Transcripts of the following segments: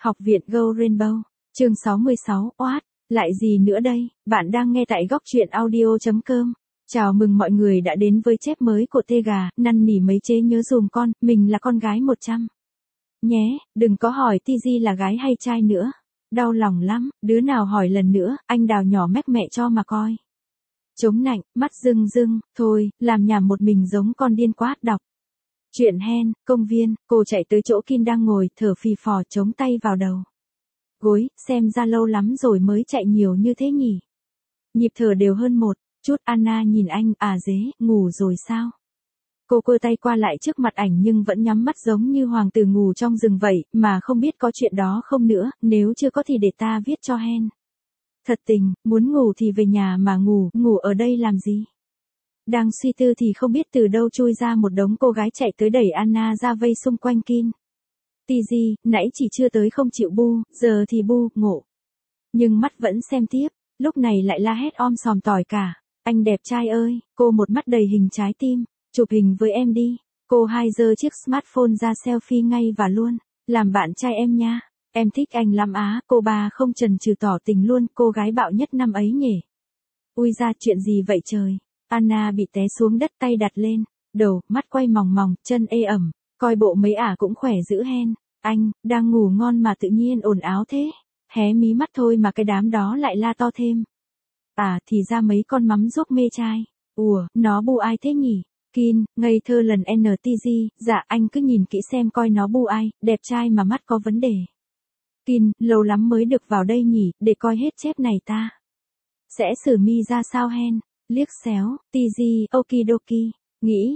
Học viện Go Rainbow, chương 66, oát, lại gì nữa đây, bạn đang nghe tại góc truyện audio.com. Chào mừng mọi người đã đến với chép mới của Tê Gà, năn nỉ mấy chế nhớ dùm con, mình là con gái 100. Nhé, đừng có hỏi Tz là gái hay trai nữa. Đau lòng lắm, đứa nào hỏi lần nữa, anh đào nhỏ mách mẹ cho mà coi. Chống nạnh, mắt rưng rưng, thôi, làm nhảm một mình giống con điên quát đọc. Chuyện hen, công viên, cô chạy tới chỗ Kin đang ngồi, thở phì phò chống tay vào đầu gối, xem ra lâu lắm rồi mới chạy nhiều như thế nhỉ. Nhịp thở đều hơn một chút. Anna nhìn anh, à dế, ngủ rồi sao? Cô cơ tay qua lại trước mặt ảnh nhưng vẫn nhắm mắt giống như hoàng tử ngủ trong rừng vậy, mà không biết có chuyện đó không nữa, nếu chưa có thì để ta viết cho hen. Thật tình, muốn ngủ thì về nhà mà ngủ ở đây làm gì? Đang suy tư thì không biết từ đâu chui ra một đống cô gái chạy tới đẩy Anna ra vây xung quanh Kin. Tz, nãy chỉ chưa tới không chịu bu, giờ thì bu, ngộ. Nhưng mắt vẫn xem tiếp, lúc này lại la hét om sòm tỏi cả. Anh đẹp trai ơi, cô một mắt đầy hình trái tim, chụp hình với em đi. Cô hai giơ chiếc smartphone ra selfie ngay và luôn. Làm bạn trai em nha, em thích anh lắm á. Cô bà không chần chừ tỏ tình luôn, cô gái bạo nhất năm ấy nhỉ. Ui ra chuyện gì vậy trời. Anna bị té xuống đất, tay đặt lên đầu, mắt quay mòng mòng, chân ê ẩm, coi bộ mấy ả cũng khỏe dữ hen. Anh, đang ngủ ngon mà tự nhiên ồn áo thế. Hé mí mắt thôi mà cái đám đó lại la to thêm. À, thì ra mấy con mắm ruốc mê trai. Ủa, nó bu ai thế nhỉ? Kin, ngây thơ lần NTZ, dạ anh cứ nhìn kỹ xem coi nó bu ai, đẹp trai mà mắt có vấn đề. Kin, lâu lắm mới được vào đây nhỉ, để coi hết chép này ta. Sẽ xử mi ra sao hen? Liếc xéo, Tz, okidoki. Nghĩ,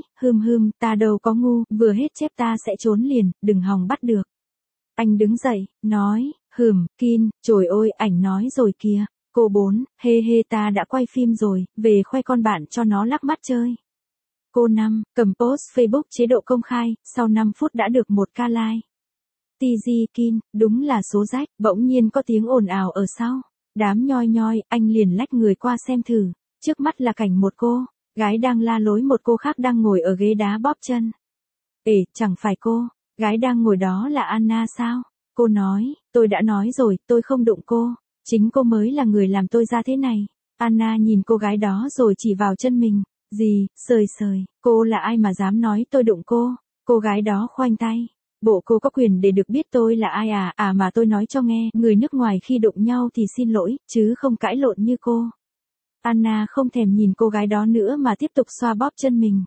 ta đâu có ngu, vừa hết chép ta sẽ trốn liền, đừng hòng bắt được. Anh đứng dậy, nói, Kin, trời ơi, ảnh nói rồi kìa. Cô 4, hê ta đã quay phim rồi, về khoe con bạn cho nó lắc mắt chơi. Cô 5, cầm post Facebook chế độ công khai, sau 5 phút đã được 1k like. Tz, Kin, đúng là số rách, bỗng nhiên có tiếng ồn ào ở sau. Đám nhoi, anh liền lách người qua xem thử. Trước mắt là cảnh một cô gái đang la lối một cô khác đang ngồi ở ghế đá bóp chân. Ê, chẳng phải cô gái đang ngồi đó là Anna sao? Cô nói, tôi đã nói rồi, tôi không đụng cô. Chính cô mới là người làm tôi ra thế này. Anna nhìn cô gái đó rồi chỉ vào chân mình. Gì, sời, cô là ai mà dám nói tôi đụng cô? Cô gái đó khoanh tay. Bộ cô có quyền để được biết tôi là ai à? À mà tôi nói cho nghe, người nước ngoài khi đụng nhau thì xin lỗi, chứ không cãi lộn như cô. Anna không thèm nhìn cô gái đó nữa mà tiếp tục xoa bóp chân mình.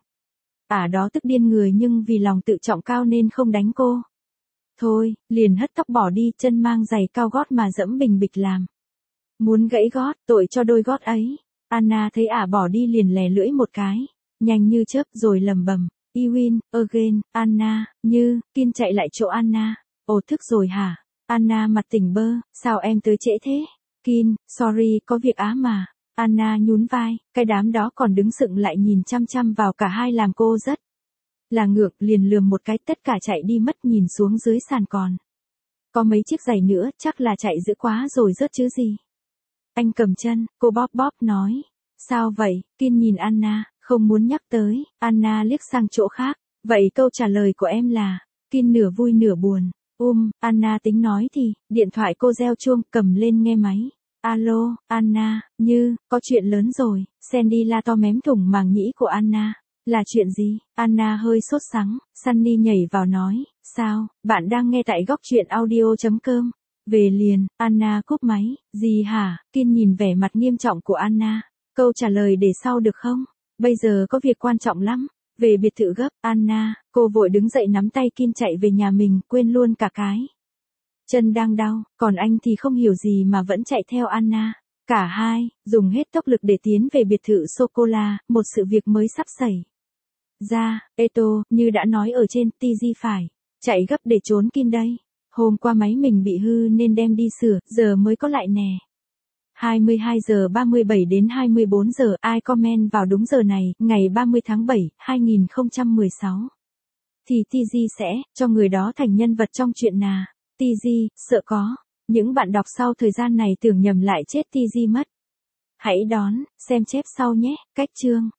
Đó tức điên người nhưng vì lòng tự trọng cao nên không đánh cô. Thôi, liền hất tóc bỏ đi, chân mang giày cao gót mà dẫm bình bịch làm. Muốn gãy gót, tội cho đôi gót ấy. Anna thấy bỏ đi liền lè lưỡi một cái, nhanh như chớp rồi lầm bầm. I win, again, Anna, như, Kin chạy lại chỗ Anna. Ồ thức rồi hả? Anna mặt tỉnh bơ, sao em tới trễ thế? Kin, sorry, có việc mà. Anna nhún vai, cái đám đó còn đứng sững lại nhìn chăm chăm vào cả hai làm cô rất là ngược, liền lườm một cái, tất cả chạy đi mất, nhìn xuống dưới sàn còn có mấy chiếc giày nữa, chắc là chạy dữ quá rồi rớt chứ gì. Anh cầm chân, cô bóp nói. Sao vậy? Kin nhìn Anna, không muốn nhắc tới. Anna liếc sang chỗ khác. Vậy câu trả lời của em là? Kin nửa vui nửa buồn. Anna tính nói thì, điện thoại cô reo chuông, cầm lên nghe máy. Alo, Anna, như, có chuyện lớn rồi. Sandy la to mém thủng màng nhĩ của Anna. Là chuyện gì? Anna hơi sốt sắng. Sunny nhảy vào nói. Sao, bạn đang nghe tại góc truyện audio.com. Về liền, Anna cúp máy. Gì hả? Kin nhìn vẻ mặt nghiêm trọng của Anna. Câu trả lời để sau được không? Bây giờ có việc quan trọng lắm. Về biệt thự gấp, Anna, cô vội đứng dậy nắm tay Kin chạy về nhà mình, quên luôn cả cái chân đang đau, còn anh thì không hiểu gì mà vẫn chạy theo Anna. Cả hai, dùng hết tốc lực để tiến về biệt thự sô-cô-la, một sự việc mới sắp xảy ra. Eto, như đã nói ở trên, Tz phải chạy gấp để trốn Kin đây. Hôm qua máy mình bị hư nên đem đi sửa, giờ mới có lại nè. 22 giờ 37 đến 24 giờ, ai comment vào đúng giờ này, ngày 30 tháng 7, 2016. Thì Tz sẽ cho người đó thành nhân vật trong chuyện nà. Tz, sợ có. Những bạn đọc sau thời gian này tưởng nhầm lại chết Tz mất. Hãy đón, xem chép sau nhé, cách chương.